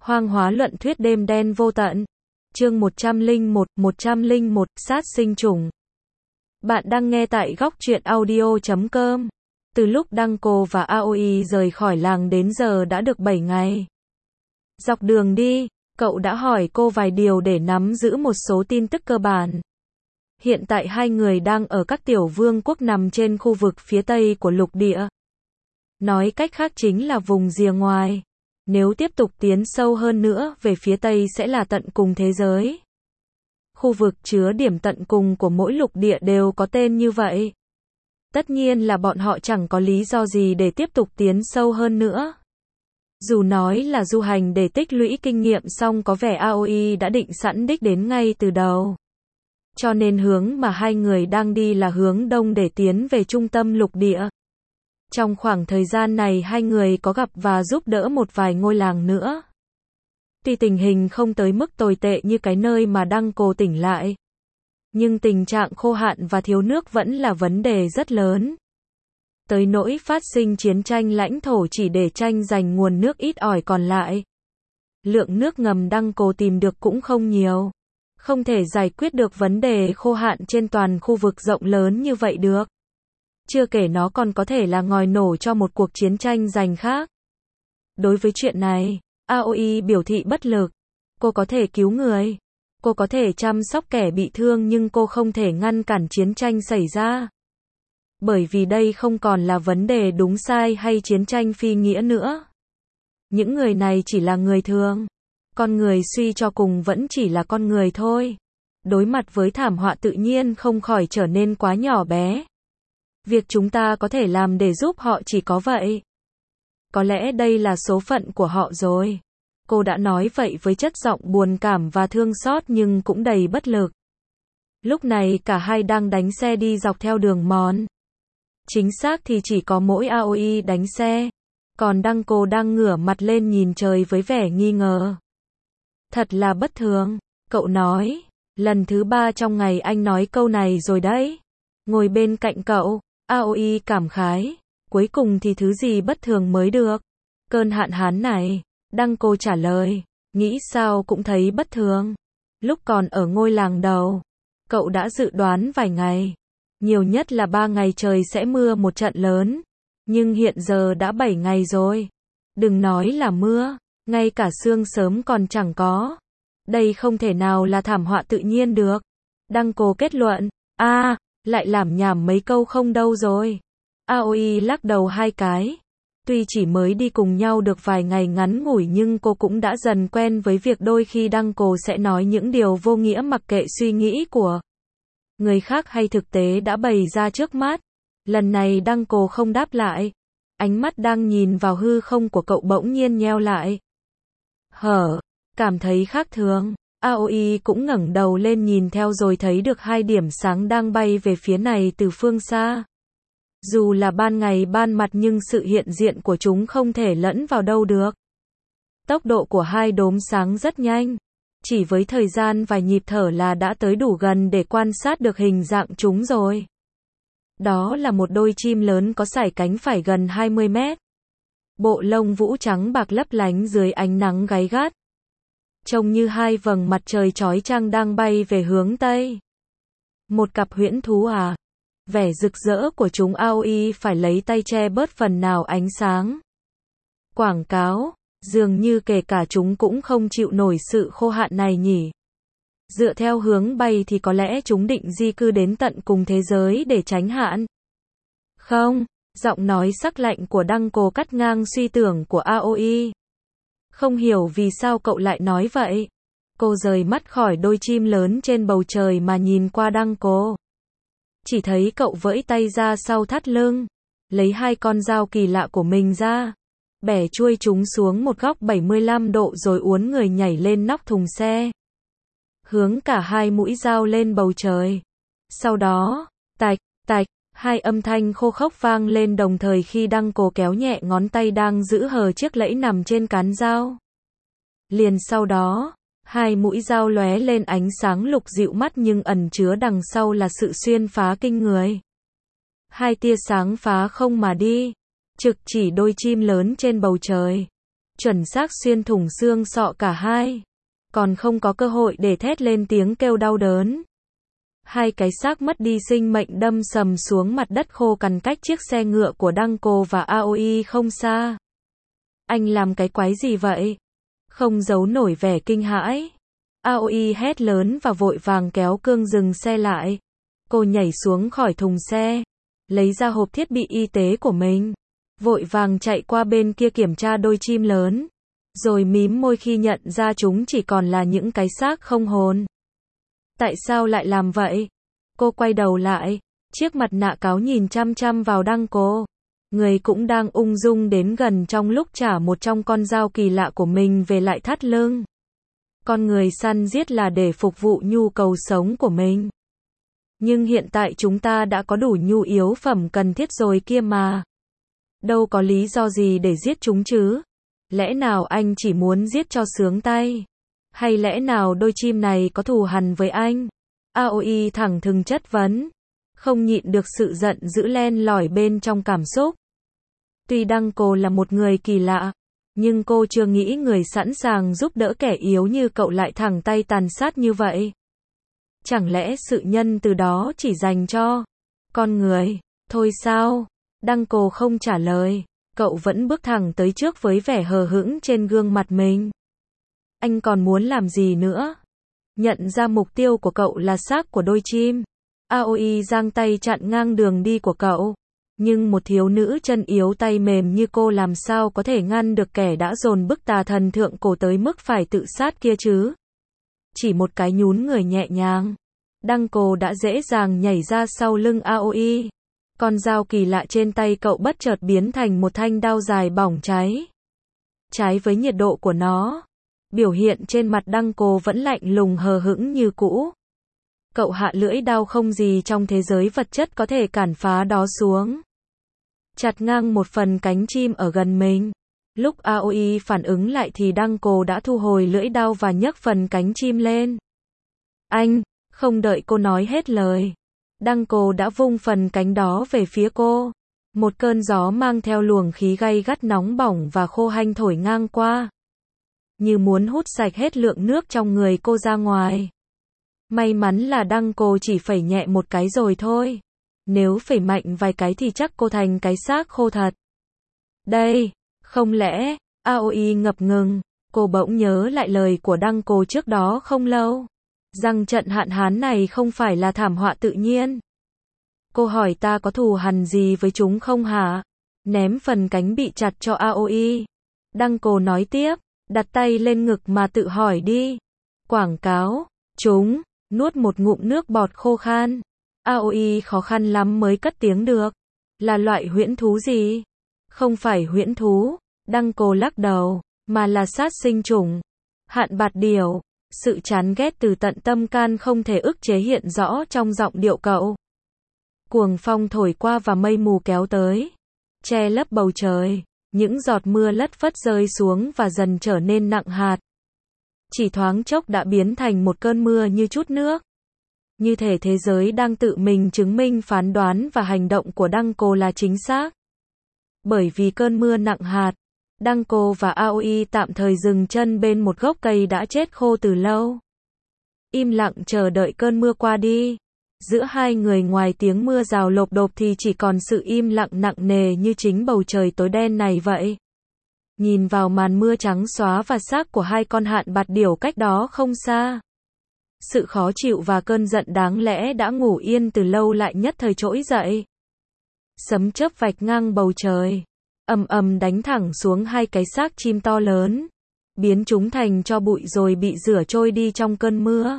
Hoang hóa luận thuyết đêm đen vô tận. Chương 101, sát sinh trùng. Bạn đang nghe tại góc truyện audio.com. Từ lúc Đăng-cô và Aoi rời khỏi làng đến giờ đã được 7 ngày. Dọc đường đi, cậu đã hỏi cô vài điều để nắm giữ một số tin tức cơ bản. Hiện tại hai người đang ở các tiểu vương quốc nằm trên khu vực phía tây của lục địa. Nói cách khác chính là vùng rìa ngoài. Nếu tiếp tục tiến sâu hơn nữa về phía tây sẽ là tận cùng thế giới. Khu vực chứa điểm tận cùng của mỗi lục địa đều có tên như vậy. Tất nhiên là bọn họ chẳng có lý do gì để tiếp tục tiến sâu hơn nữa. Dù nói là du hành để tích lũy kinh nghiệm song có vẻ Aoi đã định sẵn đích đến ngay từ đầu. Cho nên hướng mà hai người đang đi là hướng đông để tiến về trung tâm lục địa. Trong khoảng thời gian này hai người có gặp và giúp đỡ một vài ngôi làng nữa. Tuy tình hình không tới mức tồi tệ như cái nơi mà Đăng-cô tỉnh lại. Nhưng tình trạng khô hạn và thiếu nước vẫn là vấn đề rất lớn. Tới nỗi phát sinh chiến tranh lãnh thổ chỉ để tranh giành nguồn nước ít ỏi còn lại. Lượng nước ngầm Đăng-cô tìm được cũng không nhiều. Không thể giải quyết được vấn đề khô hạn trên toàn khu vực rộng lớn như vậy được. Chưa kể nó còn có thể là ngòi nổ cho một cuộc chiến tranh giành khác. Đối với chuyện này, Aoi biểu thị bất lực. Cô có thể cứu người. Cô có thể chăm sóc kẻ bị thương nhưng cô không thể ngăn cản chiến tranh xảy ra. Bởi vì đây không còn là vấn đề đúng sai hay chiến tranh phi nghĩa nữa. Những người này chỉ là người thường. Con người suy cho cùng vẫn chỉ là con người thôi. Đối mặt với thảm họa tự nhiên không khỏi trở nên quá nhỏ bé. Việc chúng ta có thể làm để giúp họ chỉ có vậy. Có lẽ đây là số phận của họ rồi. Cô đã nói vậy với chất giọng buồn cảm và thương xót nhưng cũng đầy bất lực. Lúc này cả hai đang đánh xe đi dọc theo đường mòn. Chính xác thì chỉ có mỗi Aoi đánh xe. Còn Đăng-cô đang ngửa mặt lên nhìn trời với vẻ nghi ngờ. Thật là bất thường, cậu nói. Lần thứ 3 trong ngày anh nói câu này rồi đấy. Ngồi bên cạnh cậu, Aoi cảm khái. Cuối cùng thì thứ gì bất thường mới được? Cơn hạn hán này. Đăng-cô trả lời. Nghĩ sao cũng thấy bất thường. Lúc còn ở ngôi làng đầu, cậu đã dự đoán vài ngày. Nhiều nhất là 3 ngày trời sẽ mưa một trận lớn. Nhưng hiện giờ đã 7 ngày rồi. Đừng nói là mưa. Ngay cả sương sớm còn chẳng có. Đây không thể nào là thảm họa tự nhiên được. Đăng-cô kết luận. Lại lảm nhảm mấy câu không đâu rồi. Aoi lắc đầu hai cái. Tuy chỉ mới đi cùng nhau được vài ngày ngắn ngủi nhưng cô cũng đã dần quen với việc đôi khi Đăng-cô sẽ nói những điều vô nghĩa mặc kệ suy nghĩ của người khác hay thực tế đã bày ra trước mắt. Lần này Đăng-cô không đáp lại. Ánh mắt đang nhìn vào hư không của cậu bỗng nhiên nheo lại. Cảm thấy khác thường. Aoi cũng ngẩng đầu lên nhìn theo rồi thấy được hai điểm sáng đang bay về phía này từ phương xa. Dù là ban ngày ban mặt nhưng sự hiện diện của chúng không thể lẫn vào đâu được. Tốc độ của hai đốm sáng rất nhanh. Chỉ với thời gian vài nhịp thở là đã tới đủ gần để quan sát được hình dạng chúng rồi. Đó là một đôi chim lớn có sải cánh phải gần 20 mét. Bộ lông vũ trắng bạc lấp lánh dưới ánh nắng gáy gắt. Trông như hai vầng mặt trời chói chang đang bay về hướng Tây. Một cặp huyễn thú à? Vẻ rực rỡ của chúng Aoi phải lấy tay che bớt phần nào ánh sáng. Quảng cáo, dường như kể cả chúng cũng không chịu nổi sự khô hạn này nhỉ. Dựa theo hướng bay thì có lẽ chúng định di cư đến tận cùng thế giới để tránh hạn. Không, giọng nói sắc lạnh của Đăng-cô cắt ngang suy tưởng của Aoi. Không hiểu vì sao cậu lại nói vậy. Cô rời mắt khỏi đôi chim lớn trên bầu trời mà nhìn qua Đăng-cô. Chỉ thấy cậu vẫy tay ra sau thắt lưng, lấy hai con dao kỳ lạ của mình ra, bẻ chuôi chúng xuống một góc 75 độ rồi uốn người nhảy lên nóc thùng xe. Hướng cả hai mũi dao lên bầu trời. Sau đó, tạch, tạch, hai âm thanh khô khốc vang lên đồng thời khi Đăng-cô kéo nhẹ ngón tay đang giữ hờ chiếc lẫy nằm trên cán dao. Liền sau đó, hai mũi dao lóe lên ánh sáng lục dịu mắt nhưng ẩn chứa đằng sau là sự xuyên phá kinh người. Hai tia sáng phá không mà đi, trực chỉ đôi chim lớn trên bầu trời. chuẩn xác xuyên thủng xương sọ cả hai. Còn không có cơ hội để thét lên tiếng kêu đau đớn. Hai cái xác mất đi sinh mệnh đâm sầm xuống mặt đất khô cằn cách chiếc xe ngựa của Danko và Aoi không xa. Anh làm cái quái gì vậy? Không giấu nổi vẻ kinh hãi. Aoi hét lớn và vội vàng kéo cương dừng xe lại. Cô nhảy xuống khỏi thùng xe, lấy ra hộp thiết bị y tế của mình, vội vàng chạy qua bên kia kiểm tra đôi chim lớn, rồi mím môi khi nhận ra chúng chỉ còn là những cái xác không hồn. Tại sao lại làm vậy? Cô quay đầu lại, chiếc mặt nạ cáo nhìn chăm chăm vào Danko. Người cũng đang ung dung đến gần trong lúc trả một trong con dao kỳ lạ của mình về lại thắt lưng. Con người săn giết là để phục vụ nhu cầu sống của mình. Nhưng hiện tại chúng ta đã có đủ nhu yếu phẩm cần thiết rồi kia mà. Đâu có lý do gì để giết chúng chứ? Lẽ nào anh chỉ muốn giết cho sướng tay? Hay lẽ nào đôi chim này có thù hằn với anh? Aoi thẳng thừng chất vấn, không nhịn được sự giận dữ len lỏi bên trong cảm xúc. Tuy Danko là một người kỳ lạ, nhưng cô chưa nghĩ người sẵn sàng giúp đỡ kẻ yếu như cậu lại thẳng tay tàn sát như vậy. Chẳng lẽ sự nhân từ đó chỉ dành cho con người thôi sao? Danko không trả lời, cậu vẫn bước thẳng tới trước với vẻ hờ hững trên gương mặt mình. Anh còn muốn làm gì nữa? Nhận ra mục tiêu của cậu là xác của đôi chim, Aoi giang tay chặn ngang đường đi của cậu. Nhưng một thiếu nữ chân yếu tay mềm như cô làm sao có thể ngăn được kẻ đã dồn bức tà thần thượng cổ tới mức phải tự sát kia chứ? Chỉ một cái nhún người nhẹ nhàng, Danko đã dễ dàng nhảy ra sau lưng Aoi. Con dao kỳ lạ trên tay cậu bất chợt biến thành một thanh đao dài bỏng cháy. Trái với nhiệt độ của nó, biểu hiện trên mặt Danko vẫn lạnh lùng hờ hững như cũ. Cậu hạ lưỡi đao không gì trong thế giới vật chất có thể cản phá đó xuống. Chặt ngang một phần cánh chim ở gần mình. Lúc Aoi phản ứng lại thì Danko đã thu hồi lưỡi đao và nhấc phần cánh chim lên. Anh, không đợi cô nói hết lời, Danko đã vung phần cánh đó về phía cô. Một cơn gió mang theo luồng khí gay gắt nóng bỏng và khô hanh thổi ngang qua, như muốn hút sạch hết lượng nước trong người cô ra ngoài. May mắn là Danko chỉ phẩy nhẹ một cái rồi thôi. Nếu phẩy mạnh vài cái thì chắc cô thành cái xác khô thật. Đây, không lẽ, Aoi ngập ngừng, cô bỗng nhớ lại lời của Danko trước đó không lâu, rằng trận hạn hán này không phải là thảm họa tự nhiên. Cô hỏi ta có thù hằn gì với chúng không hả? Ném phần cánh bị chặt cho Aoi. Danko nói tiếp, đặt tay lên ngực mà tự hỏi đi. Quảng cáo, chúng, nuốt một ngụm nước bọt khô khan. Aoi khó khăn lắm mới cất tiếng được. Là loại huyễn thú gì? Không phải huyễn thú, Danko lắc đầu, mà là sát sinh chủng. Hạn bạt điểu. Sự chán ghét từ tận tâm can không thể ức chế hiện rõ trong giọng điệu cậu. Cuồng phong thổi qua và mây mù kéo tới, che lấp bầu trời. Những giọt mưa lất phất rơi xuống và dần trở nên nặng hạt. Chỉ thoáng chốc đã biến thành một cơn mưa như chút nước. Như thể thế giới đang tự mình chứng minh phán đoán và hành động của Danko là chính xác. Bởi vì cơn mưa nặng hạt, Danko và Aoi tạm thời dừng chân bên một gốc cây đã chết khô từ lâu. Im lặng chờ đợi cơn mưa qua đi. Giữa hai người ngoài tiếng mưa rào lộp độp thì chỉ còn sự im lặng nặng nề như chính bầu trời tối đen này vậy. Nhìn vào màn mưa trắng xóa và xác của hai con hạn bạt điểu cách đó không xa, sự khó chịu và cơn giận đáng lẽ đã ngủ yên từ lâu lại nhất thời trỗi dậy. Sấm chớp vạch ngang bầu trời, ầm ầm đánh thẳng xuống hai cái xác chim to lớn, biến chúng thành tro bụi rồi bị rửa trôi đi trong cơn mưa.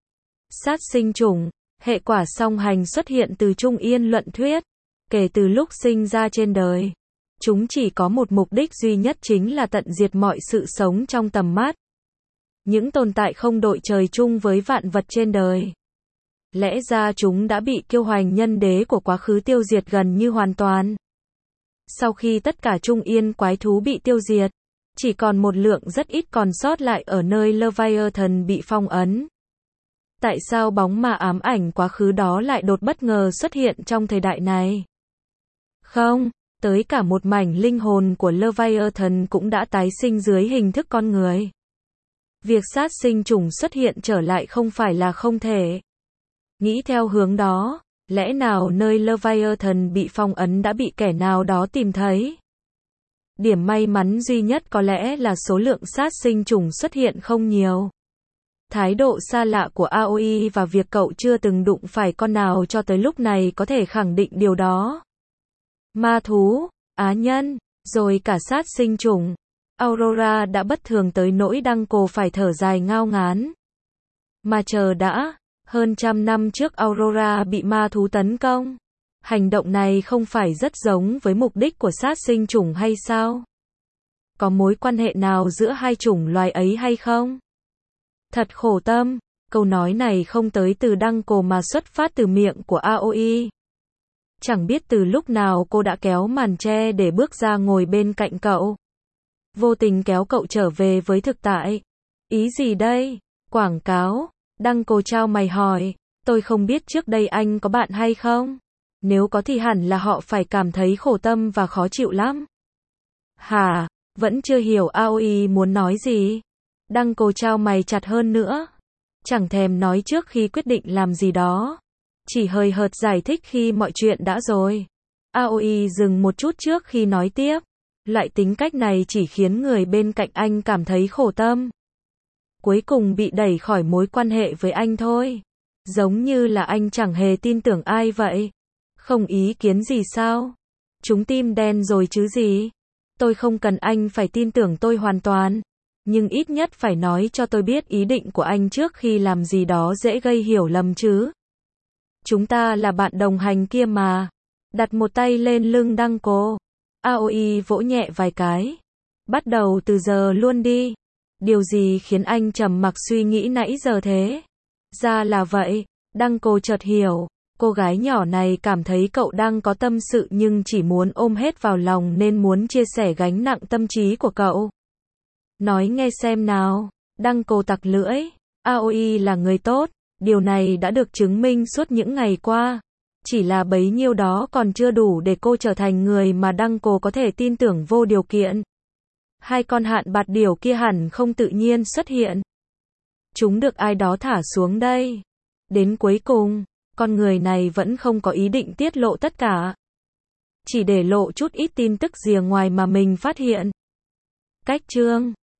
Sát sinh chủng, hệ quả song hành xuất hiện từ Trung Yên luận thuyết. Kể từ lúc sinh ra trên đời, chúng chỉ có một mục đích duy nhất, chính là tận diệt mọi sự sống trong tầm mắt. Những tồn tại không đội trời chung với vạn vật trên đời. Lẽ ra chúng đã bị kiêu hoành nhân đế của quá khứ tiêu diệt gần như hoàn toàn. Sau khi tất cả Trung Yên quái thú bị tiêu diệt, chỉ còn một lượng rất ít còn sót lại ở nơi Leviathan bị phong ấn. Tại sao bóng ma ám ảnh quá khứ đó lại đột bất ngờ xuất hiện trong thời đại này? Không, tới cả một mảnh linh hồn của Leviathan cũng đã tái sinh dưới hình thức con người. Việc sát sinh trùng xuất hiện trở lại không phải là không thể. Nghĩ theo hướng đó, lẽ nào nơi Leviathan bị phong ấn đã bị kẻ nào đó tìm thấy? Điểm may mắn duy nhất có lẽ là số lượng sát sinh trùng xuất hiện không nhiều. Thái độ xa lạ của Aoi và việc cậu chưa từng đụng phải con nào cho tới lúc này có thể khẳng định điều đó. Ma thú, á nhân, rồi cả sát sinh trùng. Aurora đã bất thường tới nỗi Đăng-cô phải thở dài ngao ngán. Mà chờ đã, hơn 100 năm trước Aurora bị ma thú tấn công. Hành động này không phải rất giống với mục đích của sát sinh trùng hay sao? Có mối quan hệ nào giữa hai chủng loài ấy hay không? Thật khổ tâm, câu nói này không tới từ Đăng-cô mà xuất phát từ miệng của Aoi. Chẳng biết từ lúc nào cô đã kéo màn che để bước ra ngồi bên cạnh cậu. Vô tình kéo cậu trở về với thực tại. Ý gì đây? Quảng cáo. Đăng-cô chau mày hỏi. Tôi không biết trước đây anh có bạn hay không? Nếu có thì hẳn là họ phải cảm thấy khổ tâm và khó chịu lắm. Hả? Vẫn chưa hiểu Aoi muốn nói gì? Đăng-cô chau mày chặt hơn nữa. Chẳng thèm nói trước khi quyết định làm gì đó. Chỉ hời hợt giải thích khi mọi chuyện đã rồi. Aoi dừng một chút trước khi nói tiếp. Loại tính cách này chỉ khiến người bên cạnh anh cảm thấy khổ tâm. Cuối cùng bị đẩy khỏi mối quan hệ với anh thôi. Giống như là anh chẳng hề tin tưởng ai vậy. Không ý kiến gì sao? Chúng tim đen rồi chứ gì? Tôi không cần anh phải tin tưởng tôi hoàn toàn. Nhưng ít nhất phải nói cho tôi biết ý định của anh trước khi làm gì đó dễ gây hiểu lầm chứ. Chúng ta là bạn đồng hành kia mà. Đặt một tay lên lưng Đăng-cô. Aoi vỗ nhẹ vài cái. Bắt đầu từ giờ luôn đi. Điều gì khiến anh trầm mặc suy nghĩ nãy giờ thế? Ra là vậy. Đăng-cô chợt hiểu. Cô gái nhỏ này cảm thấy cậu đang có tâm sự nhưng chỉ muốn ôm hết vào lòng nên muốn chia sẻ gánh nặng tâm trí của cậu. Nói nghe xem nào. Đăng-cô tặc lưỡi. Aoi là người tốt. Điều này đã được chứng minh suốt những ngày qua. Chỉ là bấy nhiêu đó còn chưa đủ để cô trở thành người mà Đăng-cô có thể tin tưởng vô điều kiện. Hai con hạn bạt điểu kia hẳn không tự nhiên xuất hiện. Chúng được ai đó thả xuống đây. Đến cuối cùng, con người này vẫn không có ý định tiết lộ tất cả. Chỉ để lộ chút ít tin tức rìa ngoài mà mình phát hiện. Cách chương